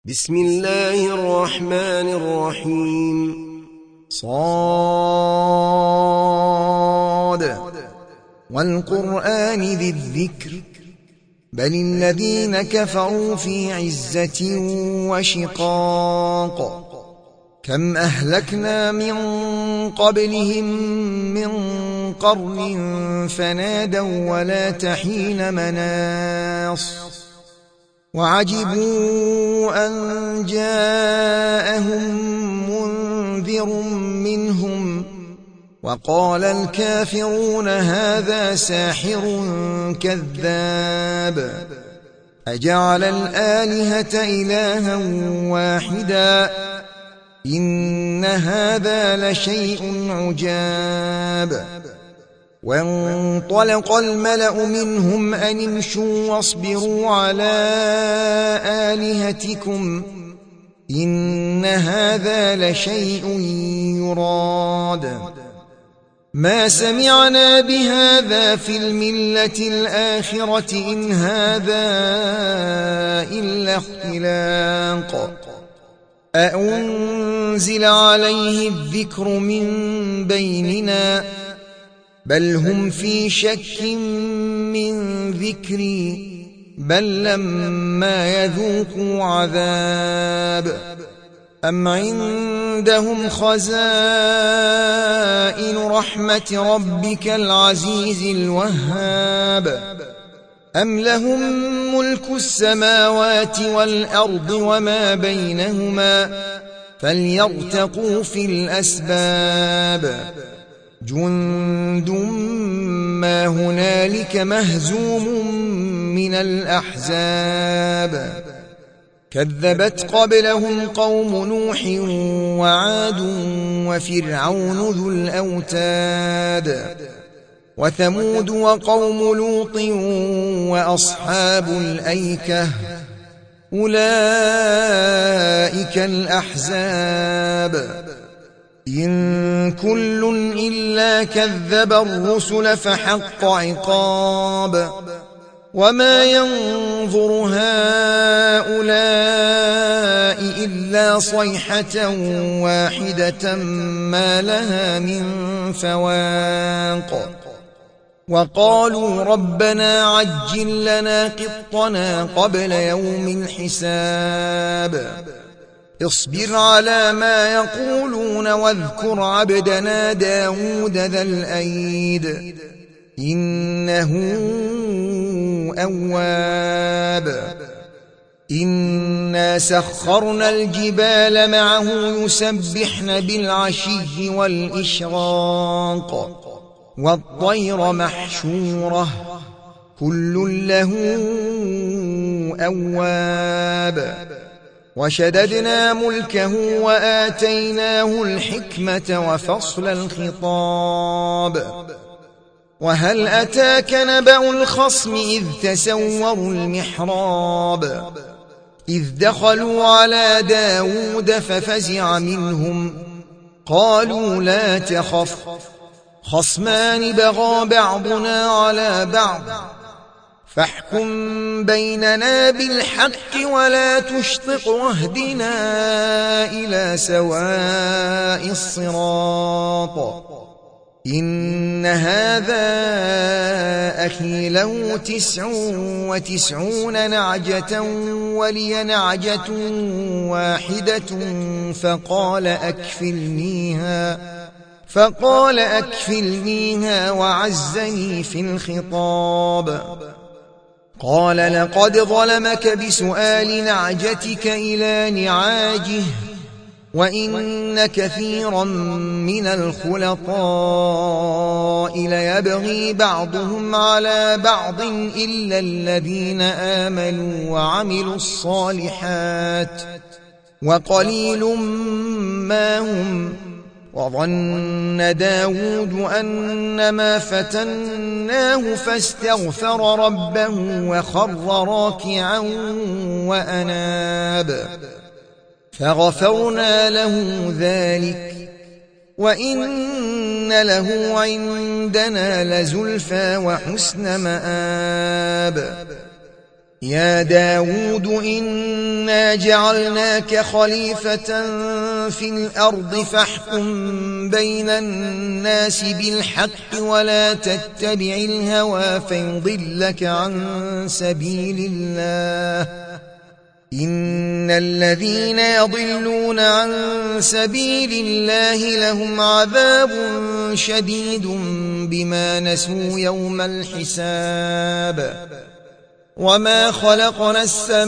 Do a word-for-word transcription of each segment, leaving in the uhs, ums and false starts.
بسم الله الرحمن الرحيم. صاد والقرآن ذي الذكر بل الذين كفروا في عزة وشقاق كم أهلكنا من قبلهم من قرن فنادوا ولا تحين مناص وعجبوا أن جاءهم منذر منهم وقال الكافرون هذا ساحر كذاب أجعل الآلهة إلها واحدا إن هذا لشيء عجاب. وانطلق الملأ منهم أن امشوا واصبروا على آلهتكم إن هذا لشيء يراد ما سمعنا بهذا في الملة الآخرة إن هذا إلا اختلاق أأنزل عليه الذكر من بيننا بل هم في شك من ذكري بل لما يذوقوا عذاب أم عندهم خزائن رحمة ربك العزيز الوهاب أم لهم ملك السماوات والأرض وما بينهما فليرتقوا في الأسباب جند ما هنالك مهزوم من الأحزاب كذبت قبلهم قوم نوح وعاد وفرعون ذو الأوتاد وثمود وقوم لوط وأصحاب الأيكة أولئك الأحزاب إن كل إلا كذب الرسل فحق عقاب وما ينظر هؤلاء إلا صيحة واحدة ما لها من فواق وقالوا ربنا عجل لنا قطنا قبل يوم الحساب اصبر على ما يقولون واذكر عبدنا داود ذا الأيد إنه أواب إنا سخرنا الجبال معه يسبحن بالعشي والإشراق والطير محشورة كل له أواب وشددنا ملكه وآتيناه الحكمة وفصل الخطاب وهل أتاك نبأ الخصم إذ تسوروا المحراب إذ دخلوا على داود ففزع منهم قالوا لا تخف خصمان بغى بعضنا على بعض فاحكم بيننا بالحق ولا تشطط واهدنا إلى سواء الصراط إن هذا أخي له تسع وتسعون نعجة ولي نعجة واحدة فقال أكفلنيها فقال أكفلنيها وعزني في الخطاب قال لقد ظلمك بسؤال نعجتك إلى نعاجه وإن كثيرا من الخلطاء ليبغي بعضهم على بعض إلا الذين آمنوا وعملوا الصالحات وقليل ما هم وظن داود أنما فتناه فاستغفر ربه وخر راكعا وأناب فغفرنا له ذلك وإن له عندنا لزلفى وحسن مآب يا داود إنا جعلناك خليفة في الأرض فاحكم بين الناس بالحق ولا تتبع الهوى فيضلك عن سبيل الله إن الذين يضلون عن سبيل الله لهم عذاب شديد بما نسوا يوم الحساب وما خلقنا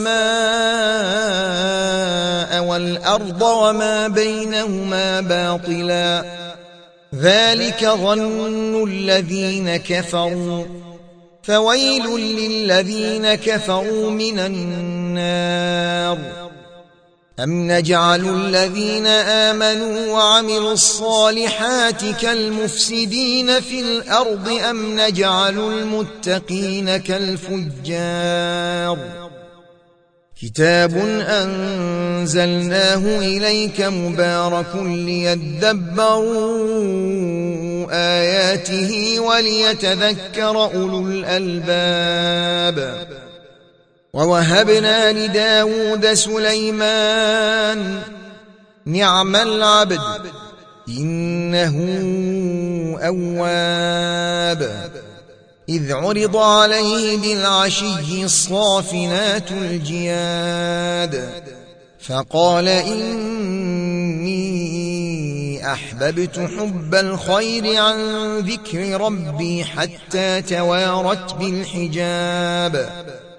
السماء والأرض وما بينهما باطلا ذلك ظن الذين كفروا فويل للذين كفروا من النار أم نجعل الذين آمنوا وعملوا الصالحات كالمفسدين في الأرض أم نجعل المتقين كالفجار كتاب أنزلناه إليك مبارك ليدبروا آياته وليتذكر أولو الألباب ووهبنا لداود سليمان نعم العبد إنه أواب إذ عرض عليه بالعشي الصافنات الجياد فقال إني أحببت حب الخير عن ذكر ربي حتى توارت بالحجاب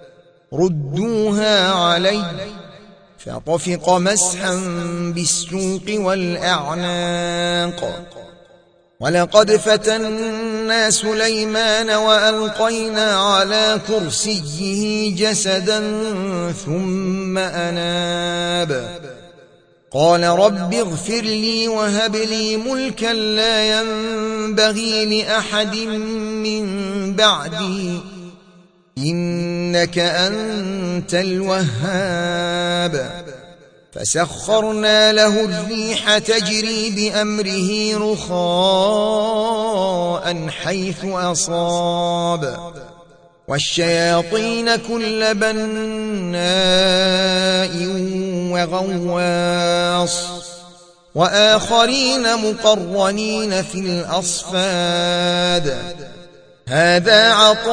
ردوها علي فطفق مسحا بالسوق والأعناق ولقد فتنا سليمان وألقينا على كرسيه جسدا ثم أناب قال رب اغفر لي وهب لي ملكا لا ينبغي لأحد من بعدي إنك أنت الوهاب فسخرنا له الريح تجري بأمره رخاء حيث أصاب والشياطين كل بناء وغواص وآخرين مقرنين في الأصفاد هذا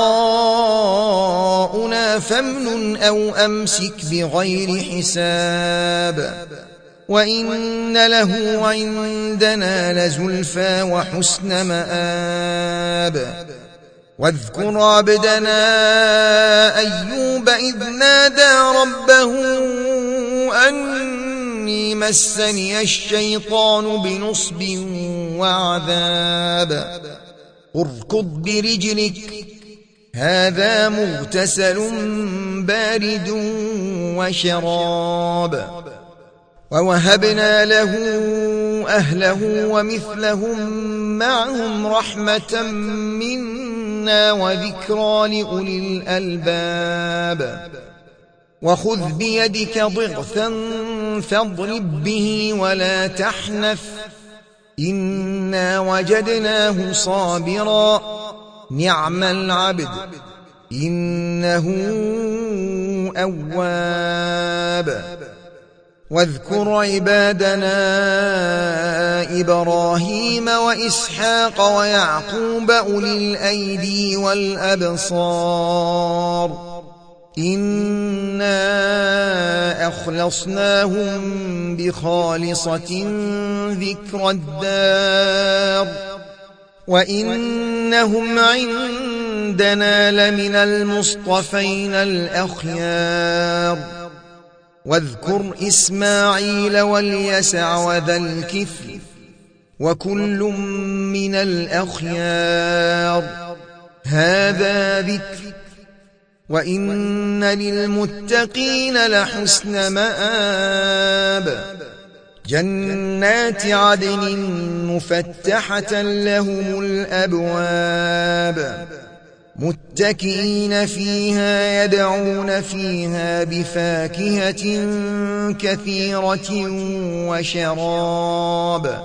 عطاؤنا فامنن أو أمسك بغير حساب وإن له عندنا لزلفى وحسن مآب واذكر عبدنا أيوب إذ نادى ربه أني مسني الشيطان بنصب وعذاب اركض برجلك هذا مغتسل بارد وشراب ووهبنا له أهله ومثلهم معهم رحمة منا وذكرى لأولي الألباب وخذ بيدك ضغثا فاضرب به ولا تحنث إنا وجدناه صابرا نعم العبد إنه أواب واذكر عبادنا إبراهيم وإسحاق ويعقوب أولي الأيدي والأبصار إنا أخلصناهم بخالصة ذكر الدار وإنهم عندنا لمن المصطفين الأخيار واذكر إسماعيل واليسع وذا الكفل وكل من الأخيار هذا ذكر وإن للمتقين لحسن مآب جنات عدن مفتحة لهم الأبواب متكئين فيها يدعون فيها بفاكهة كثيرة وشراب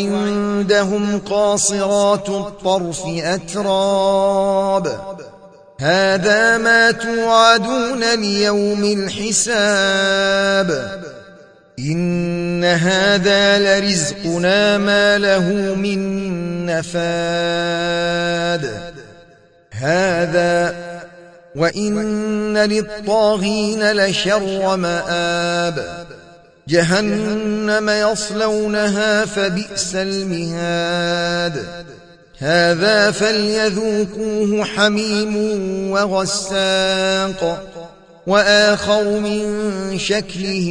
وعندهم قاصرات الطرف أتراب هذا ما توعدون ليوم الحساب إن هذا لرزقنا ما له من نفاد هذا وإن للطاغين لشر مآب جهنم يصلونها فبئس المهاد هذا فليذوقوه حميم وغساق وآخر من شكله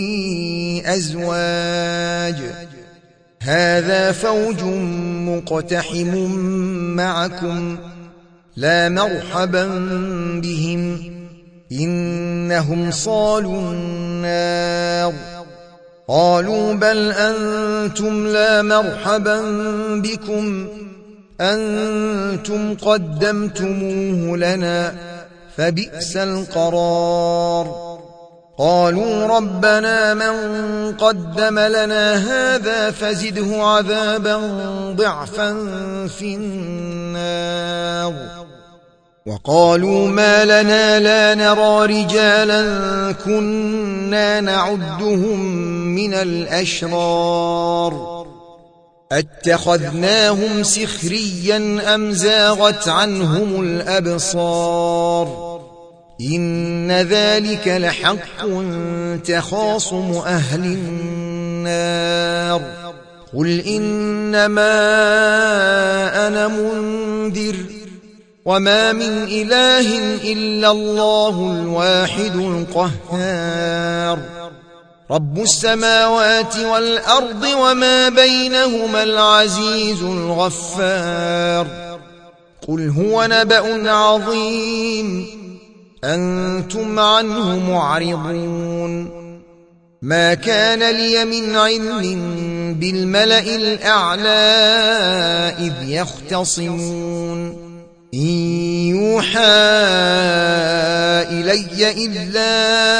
أزواج هذا فوج مقتحم معكم لا مرحبا بهم إنهم صالوا النار قالوا بل أنتم لا مرحبا بكم أنتم قدمتموه لنا فبئس القرار قالوا ربنا من قدم لنا هذا فزده عذابا ضعفا في النار وقالوا ما لنا لا نرى رجالا كنا نعدهم من الأشرار أتخذناهم سخريا أم زاغت عنهم الأبصار إن ذلك لحق تخاصم أهل النار قل إنما أنا منذر وما من إله إلا الله الواحد القهار رب السماوات والأرض وما بينهما العزيز الغفار قل هو نبأ عظيم أنتم عنه معرضون ما كان لي من علم بالملأ الأعلى إذ يختصمون إن يوحى إلي إلا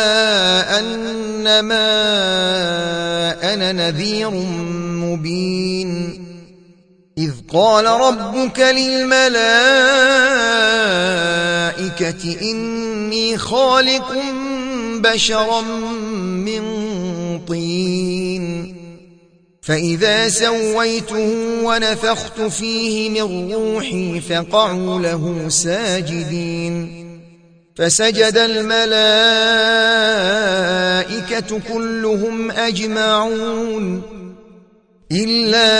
أنما أنا نذير مبين إذ قال ربك للملائكة إني خالق بشرا من طين فإذا سويته ونفخت فيه من روحي فقعوا له ساجدين فسجد الملائكة كلهم أجمعون إلا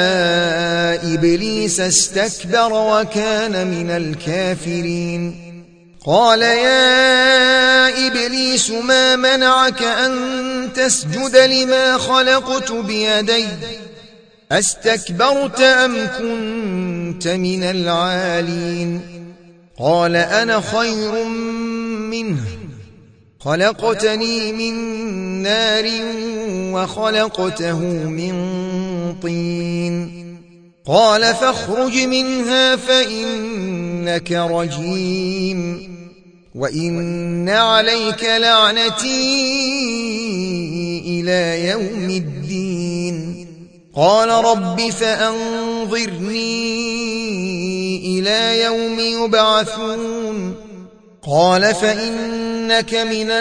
إبليس استكبر وكان من الكافرين قال يا إبليس ما منعك أن تسجد لما خلقت بيدي أستكبرت أم كنت من العالين قال أنا خير منه خلقتني من نار وخلقته من طين قال فاخرج منها فإنك رجيم وإن عليك لعنتي إلى يوم الدين قال رب فأنظرني إلى يوم يبعثون قال فإنك من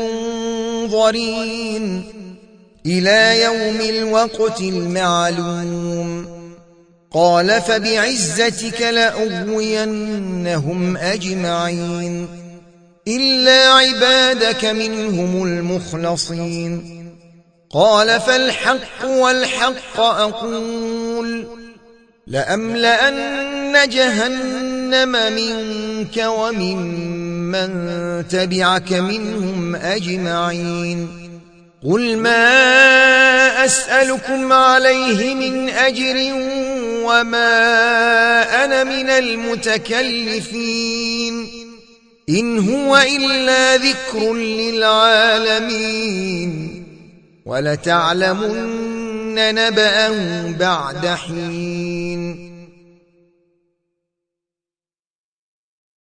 المنظرين إلى يوم الوقت المعلوم قال فبعزتك لأغوينهم أجمعين إلا عبادك منهم المخلصين قال فالحق والحق أقول لأملأن جهنم منك وممن تبعك منهم أجمعين قل ما أسألكم عليه من أجر وما أنا من المتكلفين إن هو إلا ذكر للعالمين ولتعلمن نبأه بعد حين